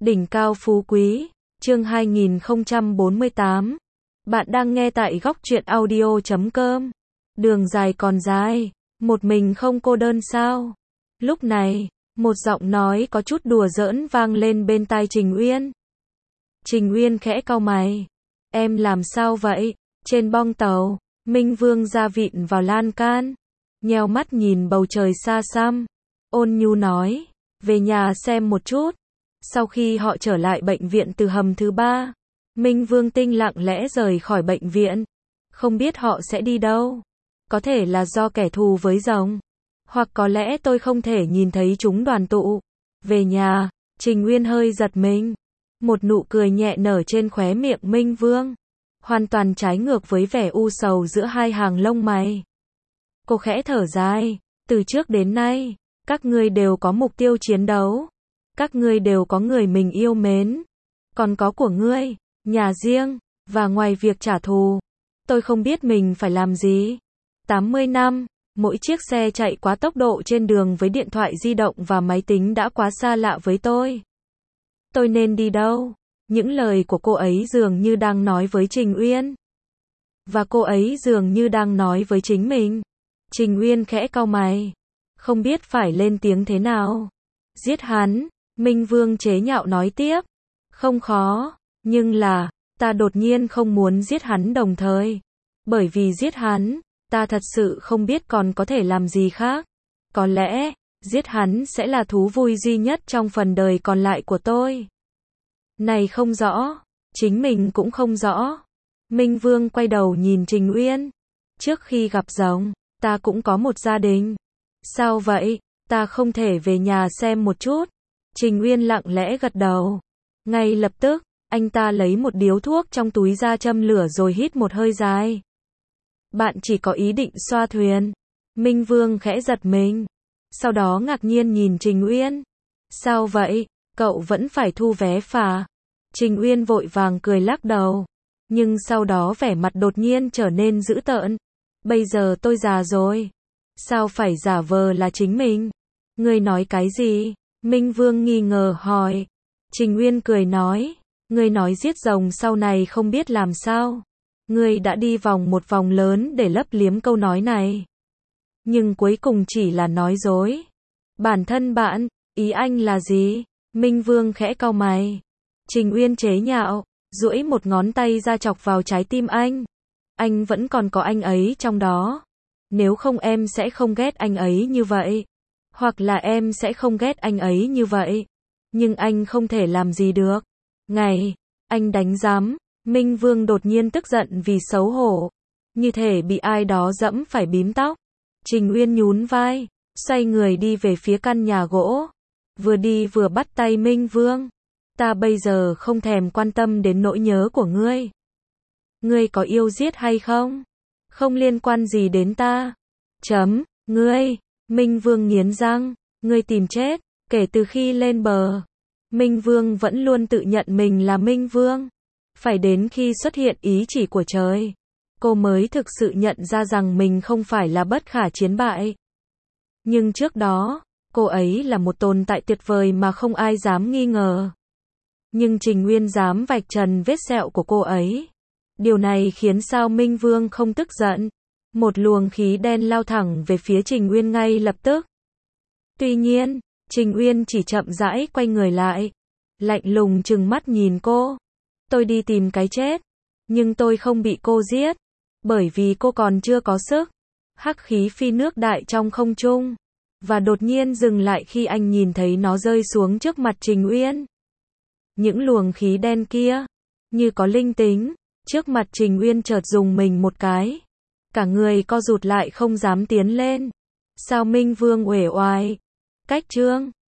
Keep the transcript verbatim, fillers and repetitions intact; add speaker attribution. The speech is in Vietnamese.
Speaker 1: Đỉnh cao phú quý, chương hai nghìn không trăm bốn mươi tám. Bạn đang nghe tại góc truyện audio chấm com. Đường dài còn dài, một mình không cô đơn sao? Lúc này, một giọng nói có chút đùa giỡn vang lên bên tai Trình Uyên. Trình Uyên khẽ cau mày. Em làm sao vậy? Trên bong tàu, Minh Vương ra vịn vào lan can, nheo mắt nhìn bầu trời xa xăm, ôn nhu nói, về nhà xem một chút. Sau khi họ trở lại bệnh viện từ hầm thứ ba, Minh Vương Tinh lặng lẽ rời khỏi bệnh viện. Không biết họ sẽ đi đâu. Có thể là do kẻ thù với rồng, hoặc có lẽ tôi không thể nhìn thấy chúng đoàn tụ. Về nhà, Trình Uyên hơi giật mình. Một nụ cười nhẹ nở trên khóe miệng Minh Vương, hoàn toàn trái ngược với vẻ u sầu giữa hai hàng lông mày. Cô khẽ thở dài, từ trước đến nay, các ngươi đều có mục tiêu chiến đấu. Các ngươi đều có người mình yêu mến. Còn có của ngươi, nhà riêng, và ngoài việc trả thù, tôi không biết mình phải làm gì. tám mươi năm, mỗi chiếc xe chạy quá tốc độ trên đường với điện thoại di động và máy tính đã quá xa lạ với tôi. Tôi nên đi đâu? Những lời của cô ấy dường như đang nói với Trình Uyên. Và cô ấy dường như đang nói với chính mình. Trình Uyên khẽ cau mày, không biết phải lên tiếng thế nào. Giết hắn, Minh Vương chế nhạo nói tiếp. Không khó, nhưng là, ta đột nhiên không muốn giết hắn đồng thời. Bởi vì giết hắn, ta thật sự không biết còn có thể làm gì khác. Có lẽ, giết hắn sẽ là thú vui duy nhất trong phần đời còn lại của tôi. Này không rõ, chính mình cũng không rõ. Minh Vương quay đầu nhìn Trình Uyên. Trước khi gặp rồng, ta cũng có một gia đình. Sao vậy, ta không thể về nhà xem một chút? Trình Uyên lặng lẽ gật đầu. Ngay lập tức, anh ta lấy một điếu thuốc trong túi ra châm lửa rồi hít một hơi dài. Bạn chỉ có ý định xoa thuyền. Minh Vương khẽ giật mình. Sau đó ngạc nhiên nhìn Trình Uyên. Sao vậy, cậu vẫn phải thu vé phà? Trình Uyên vội vàng cười lắc đầu. Nhưng sau đó vẻ mặt đột nhiên trở nên dữ tợn. Bây giờ tôi già rồi. Sao phải giả vờ là chính mình? Ngươi nói cái gì? Minh Vương nghi ngờ hỏi. Trình Uyên cười nói. Ngươi nói giết rồng sau này không biết làm sao. Ngươi đã đi vòng một vòng lớn để lấp liếm câu nói này. Nhưng cuối cùng chỉ là nói dối. Bản thân bạn, ý anh là gì? Minh Vương khẽ cau mày. Trình Uyên chế nhạo, duỗi một ngón tay ra chọc vào trái tim anh. Anh vẫn còn có anh ấy trong đó. Nếu không em sẽ không ghét anh ấy như vậy. Hoặc là em sẽ không ghét anh ấy như vậy. Nhưng anh không thể làm gì được. Ngày, anh đánh giám. Minh Vương đột nhiên tức giận vì xấu hổ. Như thể bị ai đó dẫm phải bím tóc. Trình Uyên nhún vai, xoay người đi về phía căn nhà gỗ. Vừa đi vừa bắt tay Minh Vương. Ta bây giờ không thèm quan tâm đến nỗi nhớ của ngươi. Ngươi có yêu giết hay không? Không liên quan gì đến ta. Chấm, ngươi. Minh Vương nghiến răng. Ngươi tìm chết. Kể từ khi lên bờ, Minh Vương vẫn luôn tự nhận mình là Minh Vương. Phải đến khi xuất hiện ý chỉ của trời, cô mới thực sự nhận ra rằng mình không phải là bất khả chiến bại. Nhưng trước đó, cô ấy là một tồn tại tuyệt vời mà không ai dám nghi ngờ. Nhưng Trình Uyên dám vạch trần vết sẹo của cô ấy. Điều này khiến sao Minh Vương không tức giận. Một luồng khí đen lao thẳng về phía Trình Uyên ngay lập tức. Tuy nhiên, Trình Uyên chỉ chậm rãi quay người lại, lạnh lùng trừng mắt nhìn cô. Tôi đi tìm cái chết, nhưng tôi không bị cô giết, bởi vì cô còn chưa có sức. Hắc khí phi nước đại trong không trung, và đột nhiên dừng lại khi anh nhìn thấy nó rơi xuống trước mặt Trình Uyên. Những luồng khí đen kia, như có linh tính, trước mặt Trình Uyên chợt rùng mình một cái. Cả người co rụt lại không dám tiến lên. Sao Minh Vương uể oải? Cách chương